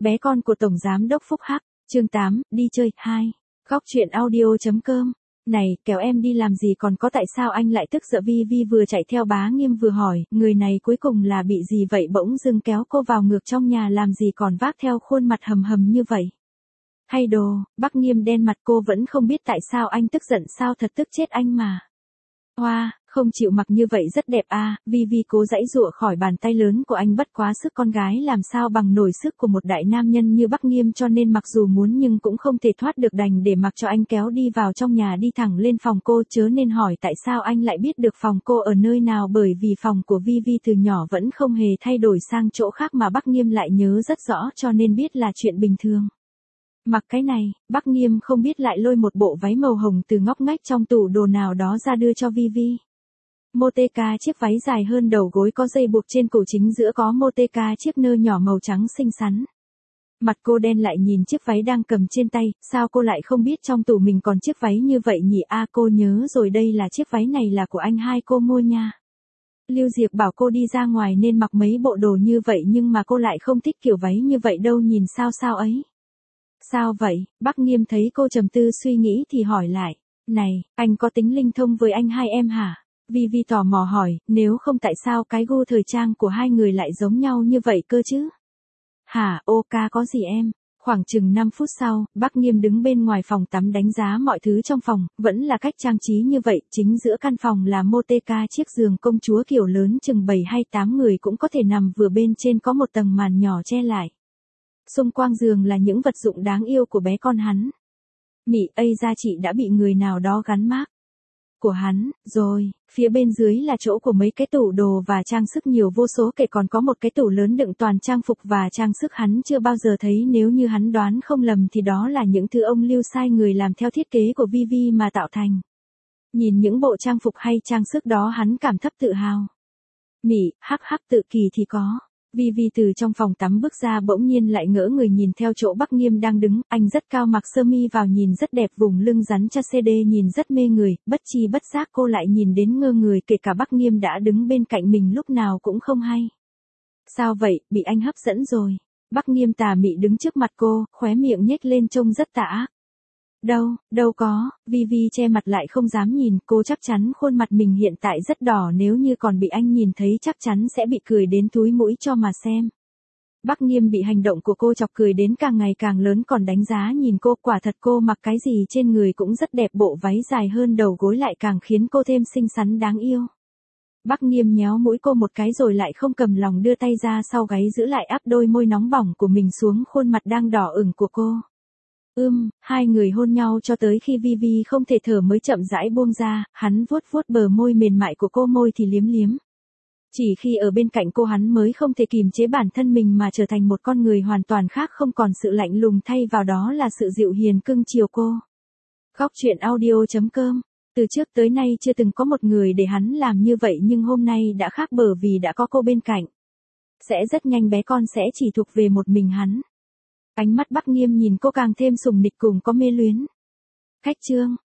Bé con của Tổng Giám đốc Phúc Hắc, chương 8, đi chơi, 2. Góc truyện audio.com. Này, kéo em đi làm gì còn có tại sao anh lại tức giận? Vi Vi vừa chạy theo Bá Nghiêm vừa hỏi, người này cuối cùng là bị gì vậy, bỗng dưng kéo cô vào ngược trong nhà làm gì còn vác theo khuôn mặt hầm hầm như vậy. Hay đồ, Bác Nghiêm đen mặt, cô vẫn không biết tại sao anh tức giận sao, thật tức chết anh mà. Hoa, không chịu mặc như vậy rất đẹp à, Vi Vi cố giãy giụa khỏi bàn tay lớn của anh, bất quá sức con gái làm sao bằng nổi sức của một đại nam nhân như Bác Nghiêm, cho nên mặc dù muốn nhưng cũng không thể thoát được, đành để mặc cho anh kéo đi vào trong nhà, đi thẳng lên phòng cô, chớ nên hỏi tại sao anh lại biết được phòng cô ở nơi nào, bởi vì phòng của Vi Vi từ nhỏ vẫn không hề thay đổi sang chỗ khác mà Bác Nghiêm lại nhớ rất rõ, cho nên biết là chuyện bình thường. Mặc cái này, Bác Nghiêm không biết lại lôi một bộ váy màu hồng từ ngóc ngách trong tủ đồ nào đó ra đưa cho Vi Vi. Moteka, chiếc váy dài hơn đầu gối, có dây buộc trên cổ, chính giữa có Moteka chiếc nơ nhỏ màu trắng xinh xắn. Mặt cô đen lại nhìn chiếc váy đang cầm trên tay, sao cô lại không biết trong tủ mình còn chiếc váy như vậy nhỉ? À, cô nhớ rồi, đây là chiếc váy này là của anh hai cô mua nha. Lưu Diệp bảo cô đi ra ngoài nên mặc mấy bộ đồ như vậy, nhưng mà cô lại không thích kiểu váy như vậy đâu, nhìn sao ấy. Sao vậy? Bác Nghiêm thấy cô trầm tư suy nghĩ thì hỏi lại. Này, anh có tính linh thông với anh hai em hả? Vi Vi tò mò hỏi, nếu không tại sao cái gu thời trang của hai người lại giống nhau như vậy cơ chứ? Hả, ô ca có gì em? Khoảng chừng 5 phút sau, Bác Nghiêm đứng bên ngoài phòng tắm đánh giá mọi thứ trong phòng, vẫn là cách trang trí như vậy, chính giữa căn phòng là Moteka chiếc giường công chúa kiểu lớn chừng 7 hay 8 người cũng có thể nằm, vừa bên trên có một tầng màn nhỏ che lại. Xung quanh giường là những vật dụng đáng yêu của bé con hắn. Mị ây ra, chị đã bị người nào đó gắn mác của hắn rồi. Phía bên dưới là chỗ của mấy cái tủ đồ và trang sức nhiều vô số kể, còn có một cái tủ lớn đựng toàn trang phục và trang sức hắn chưa bao giờ thấy. Nếu như hắn đoán không lầm thì đó là những thứ ông Lưu sai người làm theo thiết kế của Vi Vi mà tạo thành. Nhìn những bộ trang phục hay trang sức đó, hắn cảm thấp tự hào. Mị, hắc hắc, tự kỳ thì có. Vi Vi từ trong phòng tắm bước ra, bỗng nhiên lại ngỡ người nhìn theo chỗ Bác Nghiêm đang đứng, anh rất cao, mặc sơ mi vào nhìn rất đẹp, vùng lưng rắn cha CD nhìn rất mê người, bất chi bất giác cô lại nhìn đến ngơ người, kể cả Bác Nghiêm đã đứng bên cạnh mình lúc nào cũng không hay. Sao vậy, bị anh hấp dẫn rồi? Bác Nghiêm tà mị đứng trước mặt cô, khóe miệng nhếch lên trông rất tà ác. Đâu có, Vi Vi che mặt lại không dám nhìn, cô chắc chắn khuôn mặt mình hiện tại rất đỏ, nếu như còn bị anh nhìn thấy chắc chắn sẽ bị cười đến túi mũi cho mà xem. Bác Nghiêm bị hành động của cô chọc cười đến càng ngày càng lớn, còn đánh giá nhìn cô, quả thật cô mặc cái gì trên người cũng rất đẹp, bộ váy dài hơn đầu gối lại càng khiến cô thêm xinh xắn đáng yêu. Bác Nghiêm nhéo mũi cô một cái rồi lại không cầm lòng đưa tay ra sau gáy giữ lại, áp đôi môi nóng bỏng của mình xuống khuôn mặt đang đỏ ửng của cô. Hai người hôn nhau cho tới khi Vi Vi không thể thở mới chậm rãi buông ra, hắn vuốt vuốt bờ môi mềm mại của cô, môi thì liếm liếm. Chỉ khi ở bên cạnh cô hắn mới không thể kìm chế bản thân mình mà trở thành một con người hoàn toàn khác, không còn sự lạnh lùng, thay vào đó là sự dịu hiền cưng chiều cô. Góc truyện audio.com. Từ trước tới nay chưa từng có một người để hắn làm như vậy, nhưng hôm nay đã khác bởi vì đã có cô bên cạnh. Sẽ rất nhanh bé con sẽ chỉ thuộc về một mình hắn. Ánh mắt Bác Nghiêm nhìn cô càng thêm sùng nịch cùng có mê luyến. Khách trương,